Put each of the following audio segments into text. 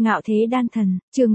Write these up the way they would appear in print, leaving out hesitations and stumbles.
Ngạo thế đan thần, chương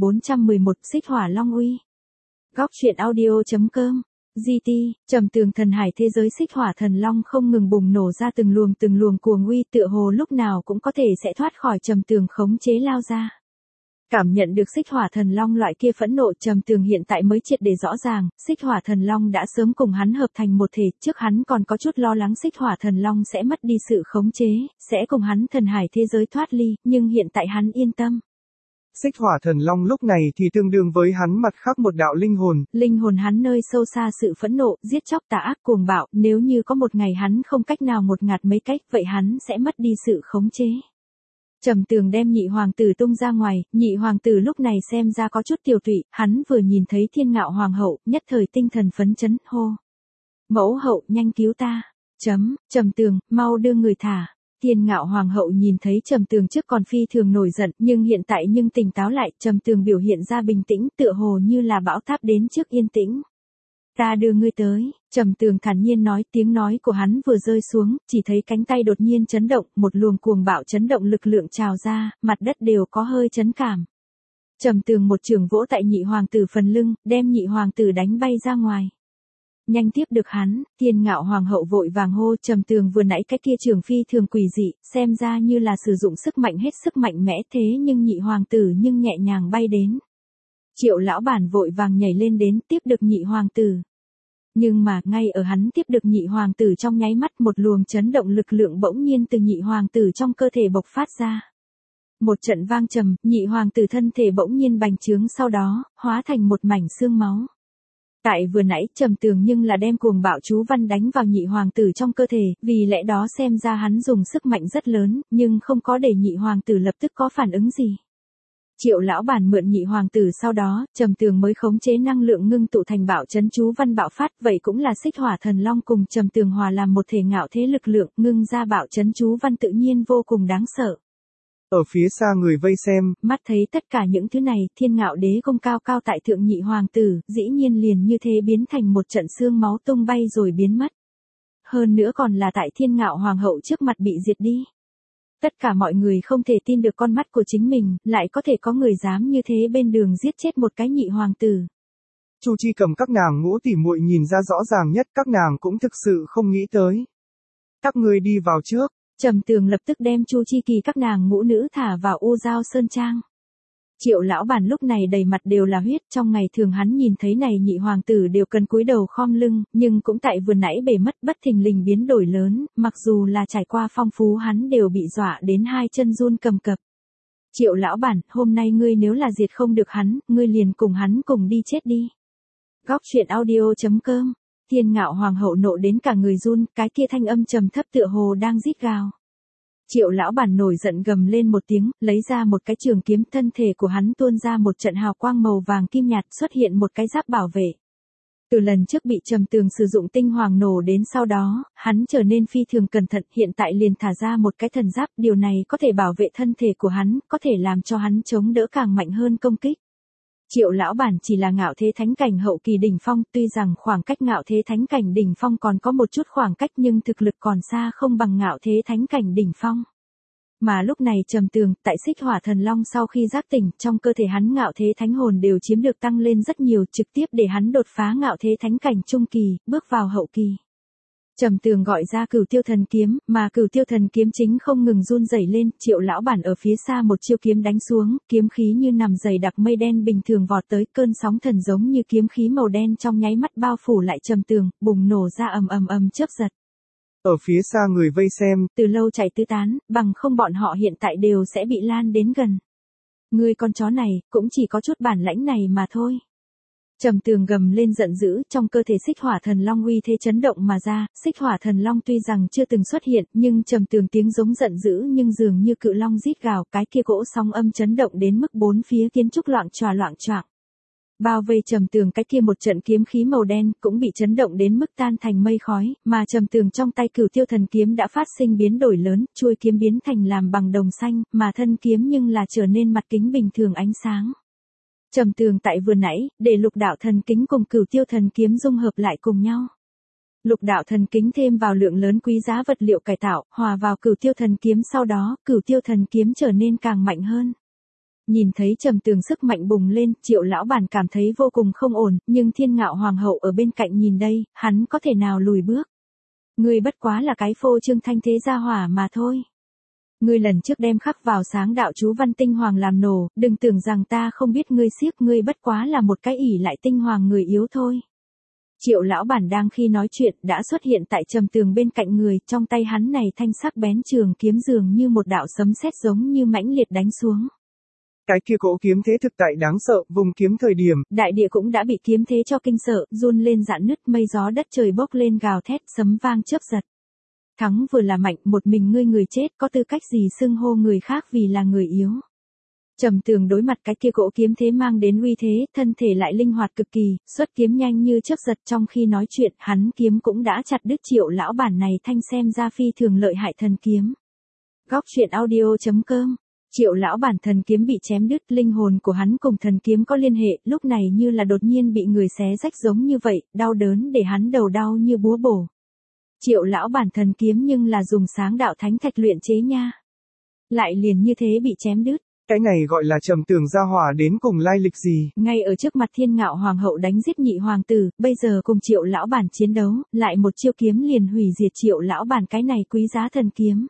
3411, xích hỏa long uy. Góc truyện audio.com. GT, trầm tường thần hải thế giới xích hỏa thần long không ngừng bùng nổ ra từng luồng cuồng uy, tựa hồ lúc nào cũng có thể sẽ thoát khỏi trầm tường khống chế lao ra. Cảm nhận được xích hỏa thần long loại kia phẫn nộ, trầm tường hiện tại mới triệt để rõ ràng, xích hỏa thần long đã sớm cùng hắn hợp thành một thể, trước hắn còn có chút lo lắng xích hỏa thần long sẽ mất đi sự khống chế, sẽ cùng hắn thần hải thế giới thoát ly, nhưng hiện tại hắn yên tâm. Xích hỏa thần long lúc này thì tương đương với hắn mặt khác một đạo linh hồn hắn nơi sâu xa sự phẫn nộ, giết chóc tà ác cuồng bạo, nếu như có một ngày hắn không cách nào một ngạt mấy cách, vậy hắn sẽ mất đi sự khống chế. Trầm tường đem nhị hoàng tử tung ra ngoài, nhị hoàng tử lúc này xem ra có chút tiểu tụy, hắn vừa nhìn thấy thiên ngạo hoàng hậu, nhất thời tinh thần phấn chấn, hô. Mẫu hậu, nhanh cứu ta. Trầm tường, mau đưa người thả. Thiên ngạo hoàng hậu nhìn thấy trầm tường trước còn phi thường nổi giận, nhưng hiện tại tỉnh táo lại, trầm tường biểu hiện ra bình tĩnh, tựa hồ như là bão táp đến trước yên tĩnh. Ta đưa ngươi tới, trầm tường thản nhiên nói, tiếng nói của hắn vừa rơi xuống, chỉ thấy cánh tay đột nhiên chấn động, một luồng cuồng bạo chấn động lực lượng trào ra, mặt đất đều có hơi chấn cảm. Trầm tường một chưởng vỗ tại nhị hoàng tử phần lưng, đem nhị hoàng tử đánh bay ra ngoài. Nhanh tiếp được hắn, thiên ngạo hoàng hậu vội vàng hô, trầm tường vừa nãy cái kia trường phi thường quỷ dị, xem ra như là sử dụng sức mạnh hết sức mạnh mẽ, thế nhưng nhị hoàng tử nhẹ nhàng bay đến. Triệu lão bản vội vàng nhảy lên đến tiếp được nhị hoàng tử. Nhưng mà ngay ở hắn tiếp được nhị hoàng tử trong nháy mắt, một luồng chấn động lực lượng bỗng nhiên từ nhị hoàng tử trong cơ thể bộc phát ra. Một trận vang trầm, nhị hoàng tử thân thể bỗng nhiên bành trướng, sau đó hóa thành một mảnh xương máu. Tại vừa nãy trầm tường nhưng là đem cuồng bạo chú văn đánh vào nhị hoàng tử trong cơ thể, vì lẽ đó xem ra hắn dùng sức mạnh rất lớn, nhưng không có để nhị hoàng tử lập tức có phản ứng gì. Triệu lão bản mượn nhị hoàng tử, sau đó trầm tường mới khống chế năng lượng ngưng tụ thành bạo chấn chú văn bạo phát, vậy cũng là xích hỏa thần long cùng trầm tường hòa làm một thể ngạo thế lực lượng, ngưng ra bạo chấn chú văn tự nhiên vô cùng đáng sợ. Ở phía xa người vây xem, mắt thấy tất cả những thứ này, thiên ngạo đế công cao cao tại thượng nhị hoàng tử, dĩ nhiên liền như thế biến thành một trận xương máu tung bay rồi biến mất. Hơn nữa còn là tại thiên ngạo hoàng hậu trước mặt bị diệt đi. Tất cả mọi người không thể tin được con mắt của chính mình, lại có thể có người dám như thế bên đường giết chết một cái nhị hoàng tử. Chu Chi cầm các nàng ngũ tỉ muội nhìn ra rõ ràng nhất, các nàng cũng thực sự không nghĩ tới. Các ngươi đi vào trước. Trầm tường lập tức đem Chu Chi Kỳ các nàng ngũ nữ thả vào U Giao Sơn Trang. Triệu lão bản lúc này đầy mặt đều là huyết, trong ngày thường hắn nhìn thấy này nhị hoàng tử đều cần cúi đầu khom lưng, nhưng cũng tại vừa nãy bề mất bất thình lình biến đổi lớn, mặc dù là trải qua phong phú hắn đều bị dọa đến hai chân run cầm cập. Triệu lão bản, hôm nay ngươi nếu là diệt không được hắn, ngươi liền cùng hắn cùng đi chết đi. Góc truyện audio.com. Thiên ngạo hoàng hậu nộ đến cả người run, cái kia thanh âm trầm thấp tựa hồ đang rít gào. Triệu lão bản nổi giận gầm lên một tiếng, lấy ra một cái trường kiếm, thân thể của hắn tuôn ra một trận hào quang màu vàng kim nhạt, xuất hiện một cái giáp bảo vệ. Từ lần trước bị trầm tường sử dụng tinh hoàng nổ đến sau đó, hắn trở nên phi thường cẩn thận, hiện tại liền thả ra một cái thần giáp, điều này có thể bảo vệ thân thể của hắn, có thể làm cho hắn chống đỡ càng mạnh hơn công kích. Triệu lão bản chỉ là ngạo thế thánh cảnh hậu kỳ đỉnh phong, tuy rằng khoảng cách ngạo thế thánh cảnh đỉnh phong còn có một chút khoảng cách, nhưng thực lực còn xa không bằng ngạo thế thánh cảnh đỉnh phong. Mà lúc này trầm tường, tại xích hỏa thần long sau khi giác tỉnh, trong cơ thể hắn ngạo thế thánh hồn đều chiếm được tăng lên rất nhiều, trực tiếp để hắn đột phá ngạo thế thánh cảnh trung kỳ, bước vào hậu kỳ. Trầm tường gọi ra Cửu Tiêu Thần Kiếm, mà Cửu Tiêu Thần Kiếm chính không ngừng run rẩy lên, Triệu lão bản ở phía xa một chiêu kiếm đánh xuống, kiếm khí như nằm dày đặc mây đen bình thường vọt tới, cơn sóng thần giống như kiếm khí màu đen trong nháy mắt bao phủ lại trầm tường, bùng nổ ra ầm chớp giật. Ở phía xa người vây xem, từ lâu chạy tứ tán, bằng không bọn họ hiện tại đều sẽ bị lan đến gần. Ngươi con chó này, cũng chỉ có chút bản lãnh này mà thôi. Trầm tường gầm lên giận dữ, trong cơ thể xích hỏa thần long uy thế chấn động mà ra, xích hỏa thần long tuy rằng chưa từng xuất hiện, nhưng trầm tường tiếng giống giận dữ nhưng dường như cự long rít gào, cái kia cỗ sóng âm chấn động đến mức bốn phía kiến trúc loạng choạng. Bao vây trầm tường cái kia một trận kiếm khí màu đen cũng bị chấn động đến mức tan thành mây khói, mà trầm tường trong tay Cửu Tiêu Thần Kiếm đã phát sinh biến đổi lớn, chuôi kiếm biến thành làm bằng đồng xanh, mà thân kiếm nhưng là trở nên mặt kính bình thường ánh sáng. Trầm tường tại vừa nãy, để lục đạo thần kính cùng Cửu Tiêu Thần Kiếm dung hợp lại cùng nhau. Lục đạo thần kính thêm vào lượng lớn quý giá vật liệu cải tạo, hòa vào Cửu Tiêu Thần Kiếm, sau đó, Cửu Tiêu Thần Kiếm trở nên càng mạnh hơn. Nhìn thấy Trầm Tường sức mạnh bùng lên, Triệu lão bản cảm thấy vô cùng không ổn, nhưng Thiên Ngạo hoàng hậu ở bên cạnh nhìn đây, hắn có thể nào lùi bước. Ngươi bất quá là cái phô trương thanh thế gia hỏa mà thôi. Ngươi lần trước đem khắc vào sáng đạo chú văn tinh hoàng làm nổ, đừng tưởng rằng ta không biết ngươi siếc, ngươi bất quá là một cái ỷ lại tinh hoàng người yếu thôi. Triệu lão bản đang khi nói chuyện đã xuất hiện tại Trầm Tường bên cạnh người, trong tay hắn này thanh sắc bén trường kiếm dường như một đạo sấm sét giống như mãnh liệt đánh xuống. Cái kia cỗ kiếm thế thực tại đáng sợ, vùng kiếm thời điểm, đại địa cũng đã bị kiếm thế cho kinh sợ, run lên rạn nứt, mây gió đất trời bốc lên gào thét, sấm vang chớp giật. Thắng vừa là mạnh, một mình ngươi người chết, có tư cách gì xưng hô người khác vì là người yếu. Trầm Tường đối mặt cái kia cỗ kiếm thế mang đến uy thế, thân thể lại linh hoạt cực kỳ, xuất kiếm nhanh như chớp giật, trong khi nói chuyện, hắn kiếm cũng đã chặt đứt Triệu lão bản này thanh xem ra phi thường lợi hại thần kiếm. Góc truyện audio.com. Triệu lão bản thần kiếm bị chém đứt, linh hồn của hắn cùng thần kiếm có liên hệ, lúc này như là đột nhiên bị người xé rách giống như vậy, đau đớn để hắn đầu đau như búa bổ. Triệu lão bản thần kiếm nhưng là dùng sáng đạo thánh thạch luyện chế nha. Lại liền như thế bị chém đứt. Cái này gọi là Trầm Tường gia hỏa đến cùng lai lịch gì? Ngay ở trước mặt Thiên Ngạo hoàng hậu đánh giết nhị hoàng tử, bây giờ cùng Triệu lão bản chiến đấu, lại một chiêu kiếm liền hủy diệt Triệu lão bản cái này quý giá thần kiếm.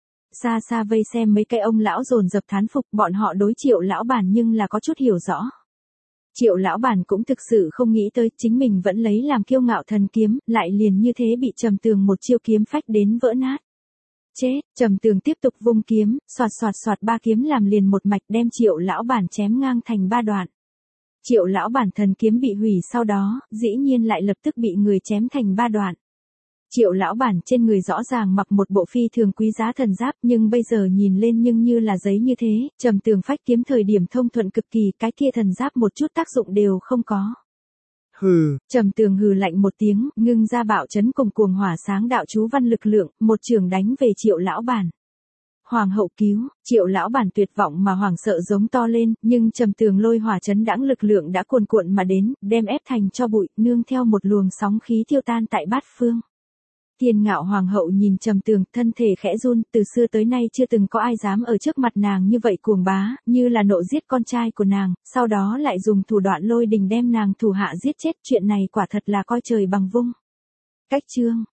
Xa xa vây xem mấy cái ông lão dồn dập thán phục, bọn họ đối Triệu lão bản nhưng là có chút hiểu rõ. Triệu lão bản cũng thực sự không nghĩ tới chính mình vẫn lấy làm kiêu ngạo thần kiếm, lại liền như thế bị Trầm Tường một chiêu kiếm phách đến vỡ nát. Chết, Trầm Tường tiếp tục vung kiếm, xoạt xoạt xoạt ba kiếm làm liền một mạch đem Triệu lão bản chém ngang thành ba đoạn. Triệu lão bản thần kiếm bị hủy sau đó, dĩ nhiên lại lập tức bị người chém thành ba đoạn. Triệu lão bản trên người rõ ràng mặc một bộ phi thường quý giá thần giáp, nhưng bây giờ nhìn lên nhưng như là giấy như thế, Trầm Tường phách kiếm thời điểm thông thuận cực kỳ, cái kia thần giáp một chút tác dụng đều không có. Hừ. Trầm Tường hừ lạnh một tiếng, ngưng ra bạo chấn cùng cuồng hỏa sáng đạo chú văn lực lượng, một trường đánh về Triệu lão bản. Hoàng hậu cứu, Triệu lão bản tuyệt vọng mà hoảng sợ giống to lên, nhưng Trầm Tường lôi hỏa chấn đãng lực lượng đã cuồn cuộn mà đến, đem ép thành cho bụi, nương theo một luồng sóng khí tiêu tan tại bát phương. Thiên Ngạo hoàng hậu nhìn Trầm Tường, thân thể khẽ run, từ xưa tới nay chưa từng có ai dám ở trước mặt nàng như vậy cuồng bá, như là nộ giết con trai của nàng, sau đó lại dùng thủ đoạn lôi đình đem nàng thủ hạ giết chết, chuyện này quả thật là coi trời bằng vung. Cách chương